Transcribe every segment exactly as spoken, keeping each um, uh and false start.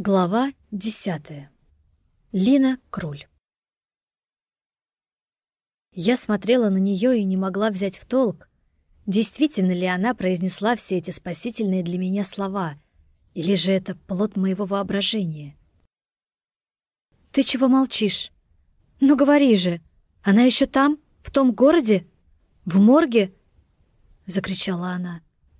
Глава десятая. Лина Круль. Я смотрела на нее и не могла взять в толк, действительно ли она произнесла все эти спасительные для меня слова, или же это плод моего воображения. «Ты чего молчишь? Ну говори же, она еще там, в том городе? В морге?» — закричала она.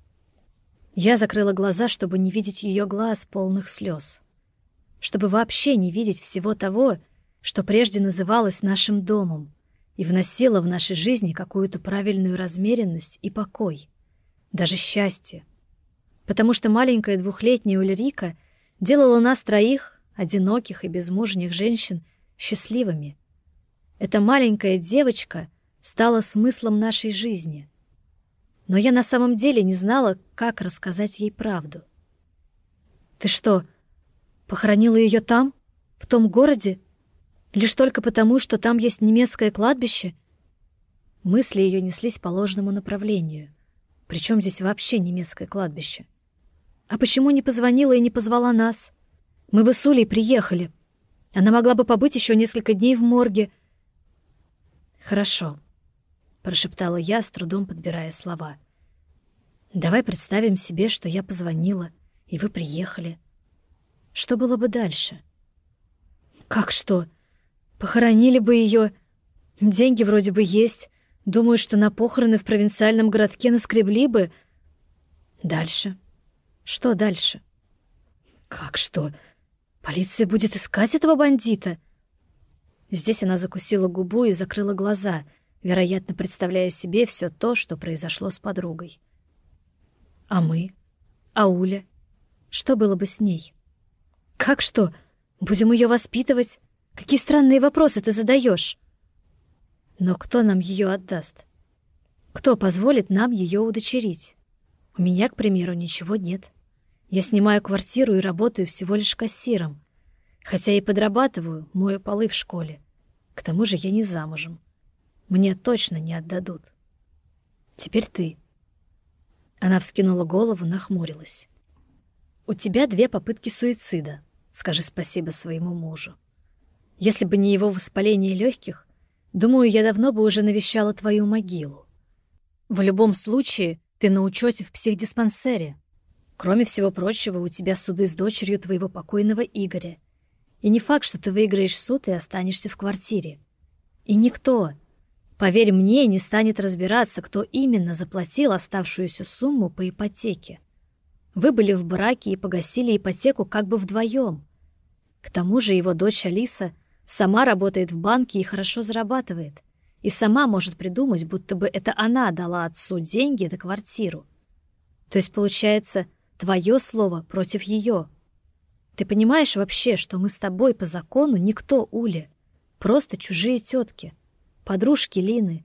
Я закрыла глаза, чтобы не видеть ее глаз, полных слез, чтобы вообще не видеть всего того, что прежде называлось нашим домом и вносило в нашей жизни какую-то правильную размеренность и покой, даже счастье. Потому что маленькая двухлетняя Ульрика делала нас троих, одиноких и безмужних женщин, счастливыми. Эта маленькая девочка стала смыслом нашей жизни. Но я на самом деле не знала, как рассказать ей правду. «Ты что, похоронила ее там, в том городе? Лишь только потому, что там есть немецкое кладбище?» Мысли ее неслись по ложному направлению. Причем здесь вообще немецкое кладбище? «А почему не позвонила и не позвала нас? Мы бы с Улей приехали. Она могла бы побыть еще несколько дней в морге». «Хорошо», — прошептала я, с трудом подбирая слова. «Давай представим себе, что я позвонила, и вы приехали. Что было бы дальше?» «Как что? Похоронили бы ее. Деньги вроде бы есть. Думаю, что на похороны в провинциальном городке наскребли бы. Дальше? Что дальше?» «Как что? Полиция будет искать этого бандита?» Здесь она закусила губу и закрыла глаза, вероятно, представляя себе все то, что произошло с подругой. «А мы? А Уля? Что было бы с ней?» «Как что? Будем ее воспитывать? Какие странные вопросы ты задаешь?» «Но кто нам ее отдаст? Кто позволит нам ее удочерить? У меня, к примеру, ничего нет. Я снимаю квартиру и работаю всего лишь кассиром, хотя и подрабатываю, мою полы в школе. К тому же я не замужем. Мне точно не отдадут. Теперь ты». Она вскинула голову, нахмурилась. «У тебя две попытки суицида. Скажи спасибо своему мужу. Если бы не его воспаление легких, думаю, я давно бы уже навещала твою могилу. В любом случае, ты на учете в психдиспансере. Кроме всего прочего, у тебя суды с дочерью твоего покойного Игоря. И не факт, что ты выиграешь суд и останешься в квартире. И никто, поверь мне, не станет разбираться, кто именно заплатил оставшуюся сумму по ипотеке. Вы были в браке и погасили ипотеку как бы вдвоем. К тому же его дочь Алиса сама работает в банке и хорошо зарабатывает, и сама может придумать, будто бы это она дала отцу деньги на квартиру. То есть, получается, твое слово против ее. Ты понимаешь вообще, что мы с тобой по закону никто, Уля, просто чужие тетки, подружки Лины?»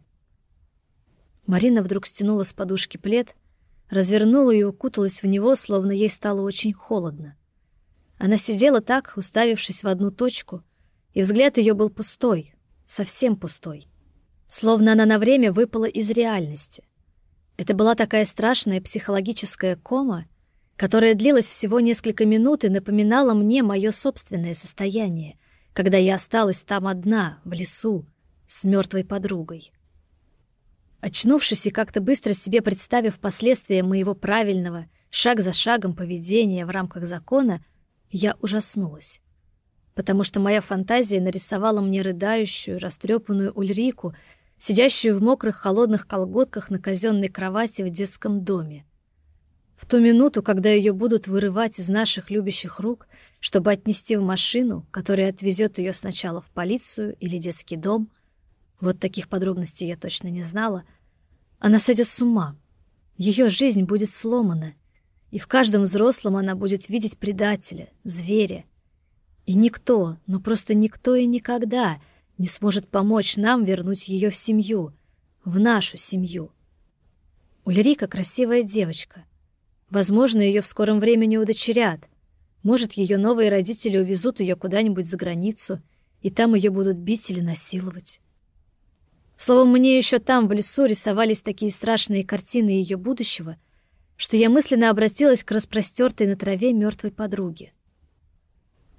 Марина вдруг стянула с подушки плед, развернула и укуталась в него, словно ей стало очень холодно. Она сидела так, уставившись в одну точку, и взгляд ее был пустой, совсем пустой, словно она на время выпала из реальности. Это была такая страшная психологическая кома, которая длилась всего несколько минут и напоминала мне мое собственное состояние, когда я осталась там одна, в лесу, с мертвой подругой. Очнувшись и как-то быстро себе представив последствия моего правильного, шаг за шагом поведения в рамках закона, я ужаснулась. Потому что моя фантазия нарисовала мне рыдающую, растрепанную Ульрику, сидящую в мокрых холодных колготках на казенной кровати в детском доме. В ту минуту, когда ее будут вырывать из наших любящих рук, чтобы отнести в машину, которая отвезет ее сначала в полицию или детский дом, вот таких подробностей я точно не знала, она сойдет с ума. Ее жизнь будет сломана, и в каждом взрослом она будет видеть предателя, зверя. И никто, ну просто никто и никогда не сможет помочь нам вернуть ее в семью, в нашу семью. Ульрика — красивая девочка. Возможно, ее в скором времени удочерят. Может, ее новые родители увезут ее куда-нибудь за границу, и там ее будут бить или насиловать. Словом, мне еще там, в лесу, рисовались такие страшные картины ее будущего, что я мысленно обратилась к распростертой на траве мертвой подруге.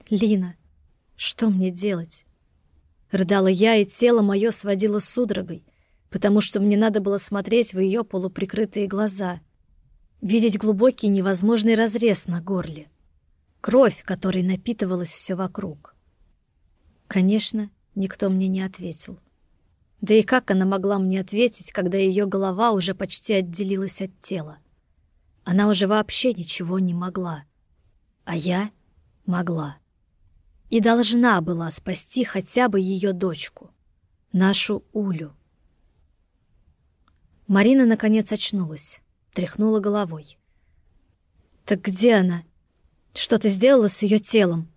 Лина, что мне делать? Рыдала я, и тело мое сводило судорогой, потому что мне надо было смотреть в ее полуприкрытые глаза, видеть глубокий невозможный разрез на горле, кровь, которой напитывалась все вокруг. Конечно, никто мне не ответил. Да и как она могла мне ответить, когда ее голова уже почти отделилась от тела? Она уже вообще ничего не могла. А я могла. И должна была спасти хотя бы ее дочку, нашу Улю. Марина наконец очнулась, тряхнула головой. «Так где она? Что ты сделала с ее телом?»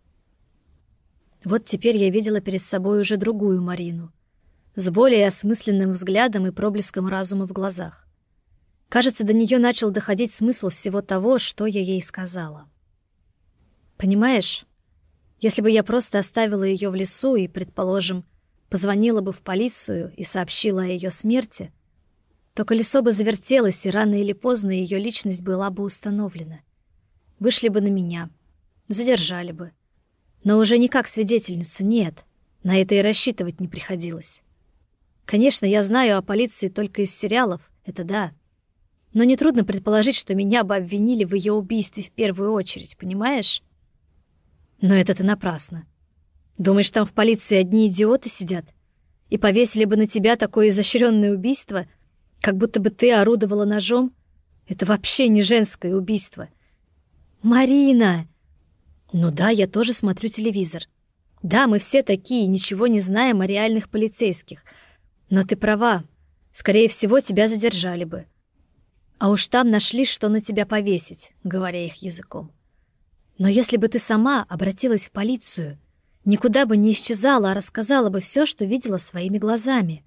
Вот теперь я видела перед собой уже другую Марину, с более осмысленным взглядом и проблеском разума в глазах. Кажется, до нее начал доходить смысл всего того, что я ей сказала. «Понимаешь, если бы я просто оставила ее в лесу и, предположим, позвонила бы в полицию и сообщила о ее смерти, то колесо бы завертелось, и рано или поздно ее личность была бы установлена. Вышли бы на меня, задержали бы. Но уже не как свидетельницу, нет, на это и рассчитывать не приходилось. Конечно, я знаю о полиции только из сериалов, это да. Но нетрудно предположить, что меня бы обвинили в ее убийстве в первую очередь, понимаешь? Но это ты напрасно. Думаешь, там в полиции одни идиоты сидят? И повесили бы на тебя такое изощренное убийство, как будто бы ты орудовала ножом? Это вообще не женское убийство. Марина! Ну да, я тоже смотрю телевизор. Да, мы все такие, ничего не знаем о реальных полицейских. Но ты права. Скорее всего, тебя задержали бы. А уж там нашли, что на тебя повесить, говоря их языком. Но если бы ты сама обратилась в полицию, никуда бы не исчезала, а рассказала бы все, что видела своими глазами.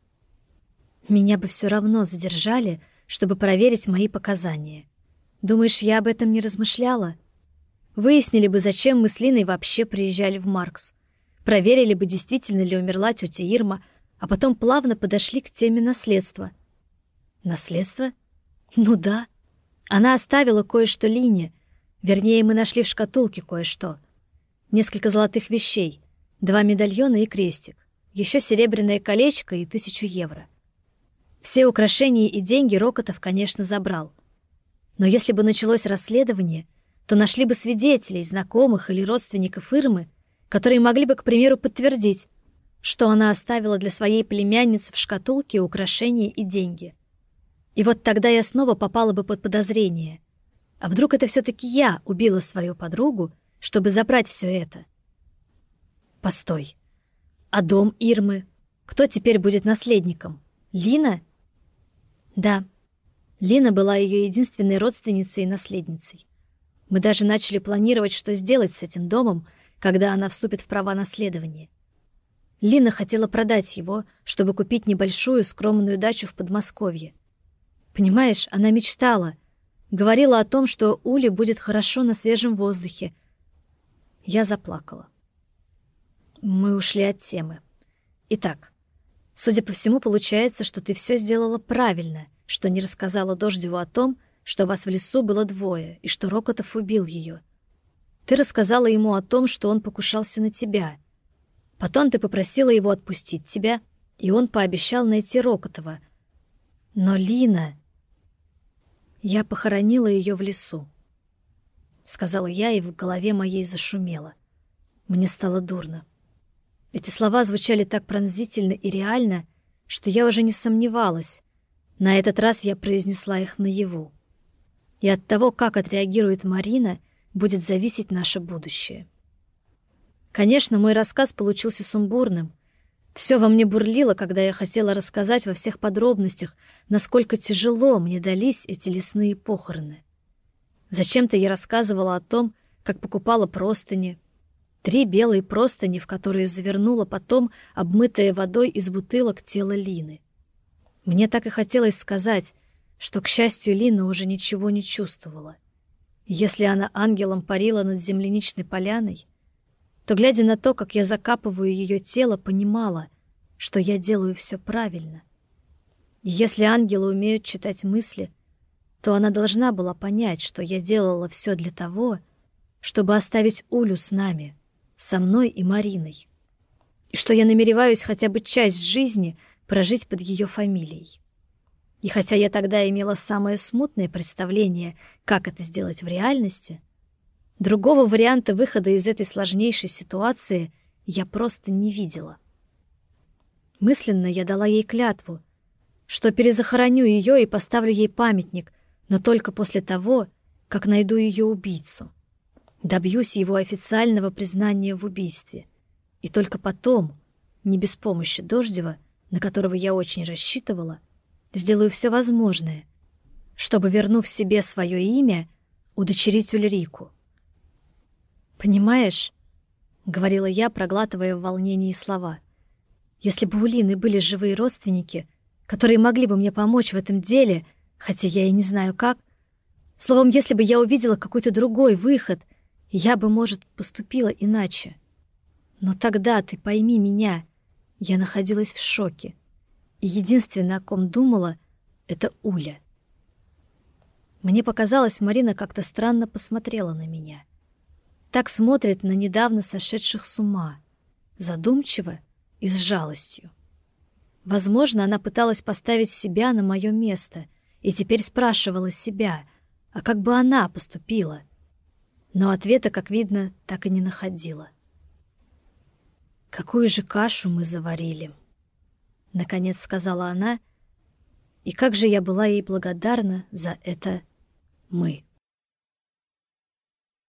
Меня бы все равно задержали, чтобы проверить мои показания. Думаешь, я об этом не размышляла? Выяснили бы, зачем мы с Линой вообще приезжали в Маркс. Проверили бы, действительно ли умерла тетя Ирма, а потом плавно подошли к теме наследства. Наследство? Ну да. Она оставила кое-что Лине. Вернее, мы нашли в шкатулке кое-что. Несколько золотых вещей, два медальона и крестик, еще серебряное колечко и тысячу евро. Все украшения и деньги Рокотов, конечно, забрал. Но если бы началось расследование, то нашли бы свидетелей, знакомых или родственников Ирмы, которые могли бы, к примеру, подтвердить, что она оставила для своей племянницы в шкатулке украшения и деньги. И вот тогда я снова попала бы под подозрение. А вдруг это все-таки я убила свою подругу, чтобы забрать все это? Постой. А дом Ирмы? Кто теперь будет наследником? Лина? Да. Лина была ее единственной родственницей и наследницей. Мы даже начали планировать, что сделать с этим домом, когда она вступит в права наследования. Лина хотела продать его, чтобы купить небольшую скромную дачу в Подмосковье. Понимаешь, она мечтала, говорила о том, что Уле будет хорошо на свежем воздухе. Я заплакала. Мы ушли от темы. Итак, судя по всему, получается, что ты все сделала правильно, что не рассказала Дождеву о том, что вас в лесу было двое, и что Рокотов убил ее. Ты рассказала ему о том, что он покушался на тебя. Потом ты попросила его отпустить тебя, и он пообещал найти Рокотова. Но Лина... Я похоронила ее в лесу, — сказала я, и в голове моей зашумело. Мне стало дурно. Эти слова звучали так пронзительно и реально, что я уже не сомневалась. На этот раз я произнесла их наяву. И от того, как отреагирует Марина, будет зависеть наше будущее. Конечно, мой рассказ получился сумбурным. Все во мне бурлило, когда я хотела рассказать во всех подробностях, насколько тяжело мне дались эти лесные похороны. Зачем-то я рассказывала о том, как покупала простыни. Три белые простыни, в которые завернула потом обмытая водой из бутылок тело Лины. Мне так и хотелось сказать, что, к счастью, Лина уже ничего не чувствовала. Если она ангелом парила над земляничной поляной, то, глядя на то, как я закапываю ее тело, понимала, что я делаю все правильно. И если ангелы умеют читать мысли, то она должна была понять, что я делала все для того, чтобы оставить Улю с нами, со мной и Мариной, и что я намереваюсь хотя бы часть жизни прожить под ее фамилией. И хотя я тогда имела самое смутное представление, как это сделать в реальности, другого варианта выхода из этой сложнейшей ситуации я просто не видела. Мысленно я дала ей клятву, что перезахороню ее и поставлю ей памятник, но только после того, как найду ее убийцу, добьюсь его официального признания в убийстве, и только потом, не без помощи Дождева, на которого я очень рассчитывала, сделаю все возможное, чтобы, вернув себе свое имя, удочерить Ульрику. «Понимаешь?» — говорила я, проглатывая в волнении слова. «Если бы у Лины были живые родственники, которые могли бы мне помочь в этом деле, хотя я и не знаю как, словом, если бы я увидела какой-то другой выход, я бы, может, поступила иначе. Но тогда, ты пойми меня, я находилась в шоке, и единственное, о ком думала, — это Уля». Мне показалось, Марина как-то странно посмотрела на меня. Так смотрит на недавно сошедших с ума, задумчиво и с жалостью. Возможно, она пыталась поставить себя на мое место и теперь спрашивала себя, а как бы она поступила? Но ответа, как видно, так и не находила. «Какую же кашу мы заварили!» — наконец сказала она, и как же я была ей благодарна за это «мы».